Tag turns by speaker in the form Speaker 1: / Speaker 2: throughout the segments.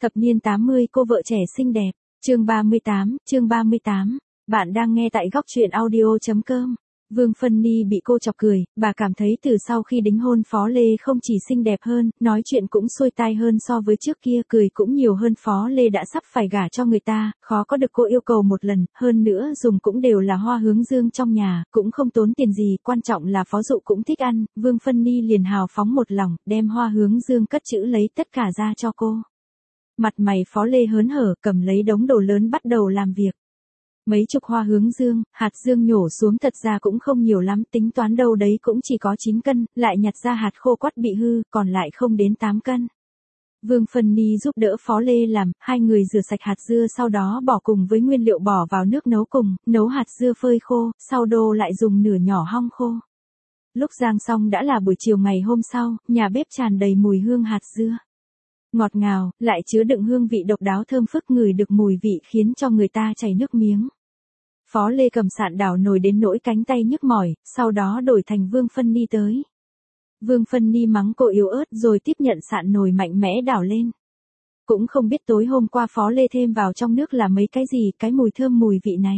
Speaker 1: Thập niên 80 cô vợ trẻ xinh đẹp, chương 38. Bạn đang nghe tại góc truyện audio.com. Vương Phân Ni bị cô chọc cười, bà cảm thấy từ sau khi đính hôn Phó Lê không chỉ xinh đẹp hơn, nói chuyện cũng xuôi tai hơn so với trước kia, cười cũng nhiều hơn. Phó Lê đã sắp phải gả cho người ta, khó có được cô yêu cầu một lần, hơn nữa dùng cũng đều là hoa hướng dương trong nhà, cũng không tốn tiền gì, quan trọng là Phó Dụ cũng thích ăn, Vương Phân Ni liền hào phóng một lòng, đem hoa hướng dương cất chữ lấy tất cả ra cho cô. Mặt mày Phó Lê hớn hở, cầm lấy đống đồ lớn bắt đầu làm việc. Mấy chục hoa hướng dương, hạt dương nhổ xuống thật ra cũng không nhiều lắm, tính toán đâu đấy cũng chỉ có 9 cân, lại nhặt ra hạt khô quắt bị hư, còn lại không đến 8 cân. Vương Phân Ni giúp đỡ Phó Lê làm, hai người rửa sạch hạt dưa sau đó bỏ cùng với nguyên liệu bỏ vào nước nấu cùng, nấu hạt dưa phơi khô, sau đô lại dùng nửa nhỏ hong khô. Lúc rang xong đã là buổi chiều ngày hôm sau, nhà bếp tràn đầy mùi hương hạt dưa. Ngọt ngào, lại chứa đựng hương vị độc đáo thơm phức, ngửi được mùi vị khiến cho người ta chảy nước miếng. Phó Lê cầm sạn đảo nồi đến nỗi cánh tay nhức mỏi, sau đó đổi thành Vương Phân Ni tới. Vương Phân Ni mắng cô yếu ớt rồi tiếp nhận sạn nồi mạnh mẽ đảo lên. Cũng không biết tối hôm qua Phó Lê thêm vào trong nước là mấy cái gì, cái mùi thơm mùi vị này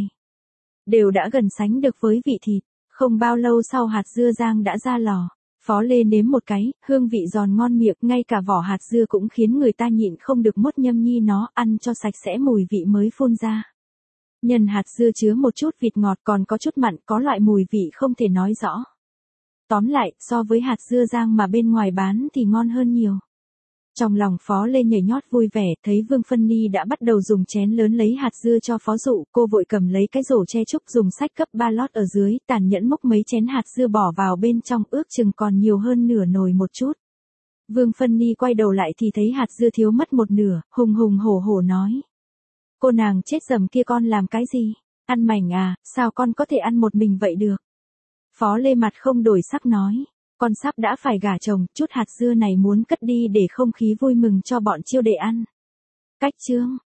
Speaker 1: đều đã gần sánh được với vị thịt. Không bao lâu sau hạt dưa rang đã ra lò. Phó Lê nếm một cái, hương vị giòn ngon miệng, ngay cả vỏ hạt dưa cũng khiến người ta nhịn không được mốt nhâm nhi nó, ăn cho sạch sẽ mùi vị mới phun ra. Nhân hạt dưa chứa một chút vịt ngọt, còn có chút mặn, có loại mùi vị không thể nói rõ. Tóm lại, so với hạt dưa rang mà bên ngoài bán thì ngon hơn nhiều. Trong lòng Phó Lê nhảy nhót vui vẻ, thấy Vương Phân Ni đã bắt đầu dùng chén lớn lấy hạt dưa cho Phó Dụ, cô vội cầm lấy cái rổ che trúc dùng sách cấp 3 lót ở dưới, tàn nhẫn múc mấy chén hạt dưa bỏ vào bên trong, ước chừng còn nhiều hơn nửa nồi một chút. Vương Phân Ni quay đầu lại thì thấy hạt dưa thiếu mất một nửa, hùng hổ hổ nói. Cô nàng chết dầm kia, con làm cái gì? Ăn mảnh à, sao con có thể ăn một mình vậy được? Phó Lê mặt không đổi sắc nói. Con sắp đã phải gả chồng, chút hạt dưa này muốn cất đi để không khí vui mừng cho bọn chiêu đệ ăn. Cách chương